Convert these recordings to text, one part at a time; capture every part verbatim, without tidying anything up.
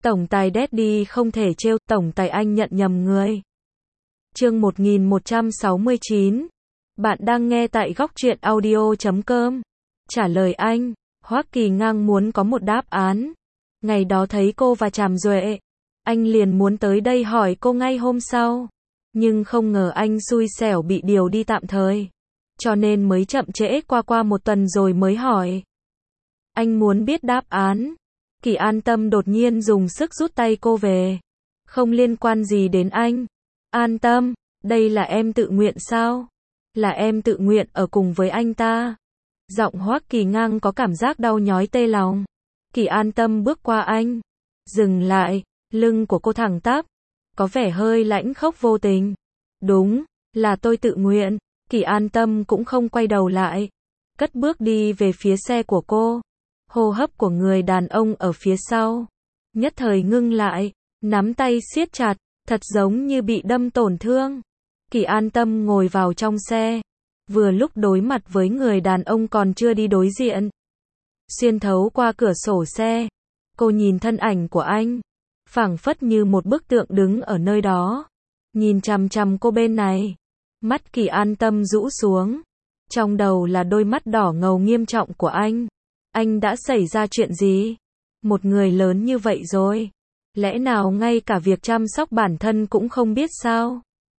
Tổng tài Daddy không thể trêu, tổng tài anh nhận nhầm người. Chương một nghìn một trăm sáu mươi chín. Bạn đang nghe tại góc truyện audio chấm com. Trả lời anh, Hoắc Kỳ Ngang muốn có một đáp án. Ngày đó thấy cô và Tràm Duệ, anh liền muốn tới đây hỏi cô ngay hôm sau. Nhưng không ngờ anh xui xẻo bị điều đi tạm thời. Cho nên mới chậm trễ qua qua một tuần rồi mới hỏi. Anh muốn biết đáp án. Kỳ An Tâm đột nhiên dùng sức rút tay cô về. Không liên quan gì đến anh. An Tâm, đây là em tự nguyện sao? Là em tự nguyện ở cùng với anh ta. Giọng Hoắc Kỳ Ngang có cảm giác đau nhói tê lòng. Kỳ An Tâm bước qua anh. Dừng lại, lưng của cô thẳng tắp. Có vẻ hơi lãnh khốc vô tình. Đúng, là tôi tự nguyện. Kỳ An Tâm cũng không quay đầu lại. Cất bước đi về phía xe của cô. Hô hấp của người đàn ông ở phía sau. Nhất thời ngưng lại, nắm tay siết chặt, thật giống như bị đâm tổn thương. Kỳ An Tâm ngồi vào trong xe. Vừa lúc đối mặt với người đàn ông còn chưa đi đối diện. Xuyên thấu qua cửa sổ xe. Cô nhìn thân ảnh của anh. Phảng phất như một bức tượng đứng ở nơi đó. Nhìn chằm chằm cô bên này. Mắt Kỳ An Tâm rũ xuống. Trong đầu là đôi mắt đỏ ngầu nghiêm trọng của anh. Anh đã xảy ra chuyện gì? Một người lớn như vậy rồi. Lẽ nào ngay cả việc chăm sóc bản thân cũng không biết sao?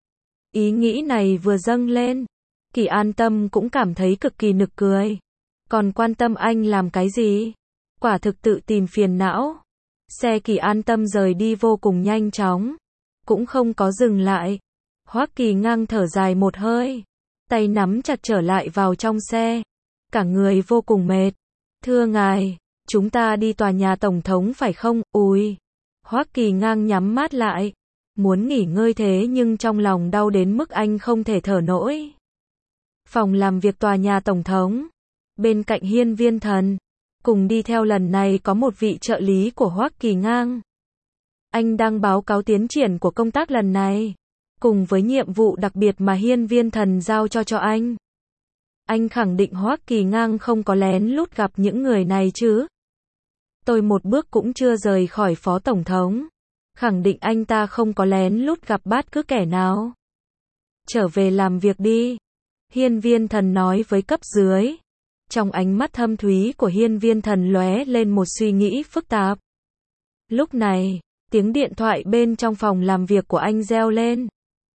Ý nghĩ này vừa dâng lên. Kỳ An Tâm cũng cảm thấy cực kỳ nực cười. Còn quan tâm anh làm cái gì? Quả thực tự tìm phiền não. Xe Kỳ An Tâm rời đi vô cùng nhanh chóng. Cũng không có dừng lại. Hoắc Kỳ Ngang thở dài một hơi. Tay nắm chặt trở lại vào trong xe. Cả người vô cùng mệt. Thưa ngài, chúng ta đi tòa nhà tổng thống phải không? Ui. Hoắc Kỳ Ngang nhắm mắt lại. Muốn nghỉ ngơi thế nhưng trong lòng đau đến mức anh không thể thở nổi. Phòng làm việc tòa nhà tổng thống. Bên cạnh Hiên Viên Thần. Cùng đi theo lần này có một vị trợ lý của Hoắc Kỳ Ngang. Anh đang báo cáo tiến triển của công tác lần này. Cùng với nhiệm vụ đặc biệt mà Hiên Viên Thần giao cho cho anh. Anh khẳng định Hoắc Kỳ Ngang không có lén lút gặp những người này chứ. Tôi một bước cũng chưa rời khỏi phó tổng thống. Khẳng định anh ta không có lén lút gặp bất cứ kẻ nào. Trở về làm việc đi. Hiên Viên Thần nói với cấp dưới. Trong ánh mắt thâm thúy của Hiên Viên Thần lóe lên một suy nghĩ phức tạp. Lúc này, tiếng điện thoại bên trong phòng làm việc của anh reo lên.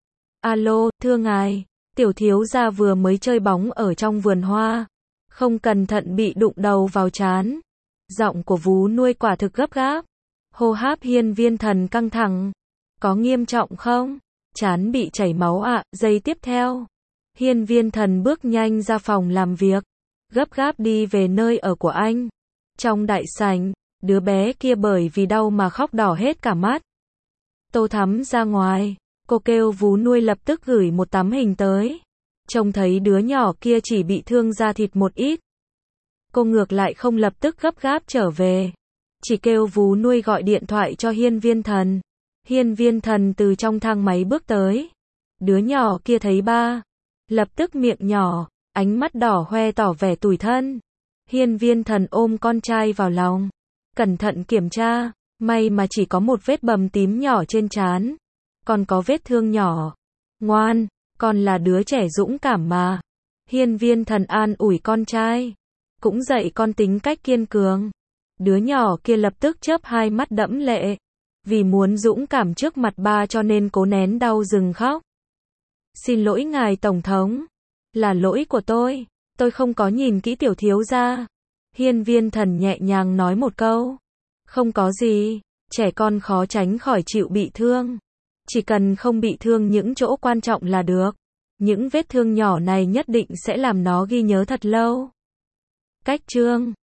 Alo, thưa ngài, tiểu thiếu gia vừa mới chơi bóng ở trong vườn hoa. Không cẩn thận bị đụng đầu vào trán. Giọng của vú nuôi quả thực gấp gáp. Hô hấp Hiên Viên Thần căng thẳng. Có nghiêm trọng không? Trán bị chảy máu ạ. À. Giây tiếp theo. Hiên Viên Thần bước nhanh ra phòng làm việc. Gấp gáp đi về nơi ở của anh. Trong đại sảnh, đứa bé kia bởi vì đau mà khóc đỏ hết cả mắt. Tô Thắm ra ngoài. Cô kêu vú nuôi lập tức gửi một tấm hình tới. Trông thấy đứa nhỏ kia chỉ bị thương da thịt một ít. Cô ngược lại không lập tức gấp gáp trở về. Chỉ kêu vú nuôi gọi điện thoại cho Hiên Viên Thần. Hiên Viên Thần từ trong thang máy bước tới. Đứa nhỏ kia thấy ba. Lập tức miệng nhỏ, ánh mắt đỏ hoe tỏ vẻ tủi thân. Hiên Viên Thần ôm con trai vào lòng. Cẩn thận kiểm tra. May mà chỉ có một vết bầm tím nhỏ trên trán. Còn có vết thương nhỏ. Ngoan, con là đứa trẻ dũng cảm mà. Hiên Viên Thần an ủi con trai. Cũng dạy con tính cách kiên cường. Đứa nhỏ kia lập tức chớp hai mắt đẫm lệ. Vì muốn dũng cảm trước mặt ba cho nên cố nén đau dừng khóc. Xin lỗi ngài tổng thống. Là lỗi của tôi. Tôi không có nhìn kỹ tiểu thiếu gia. Hiên Viên Thần nhẹ nhàng nói một câu. Không có gì. Trẻ con khó tránh khỏi chịu bị thương. Chỉ cần không bị thương những chỗ quan trọng là được. Những vết thương nhỏ này nhất định sẽ làm nó ghi nhớ thật lâu. Cách chương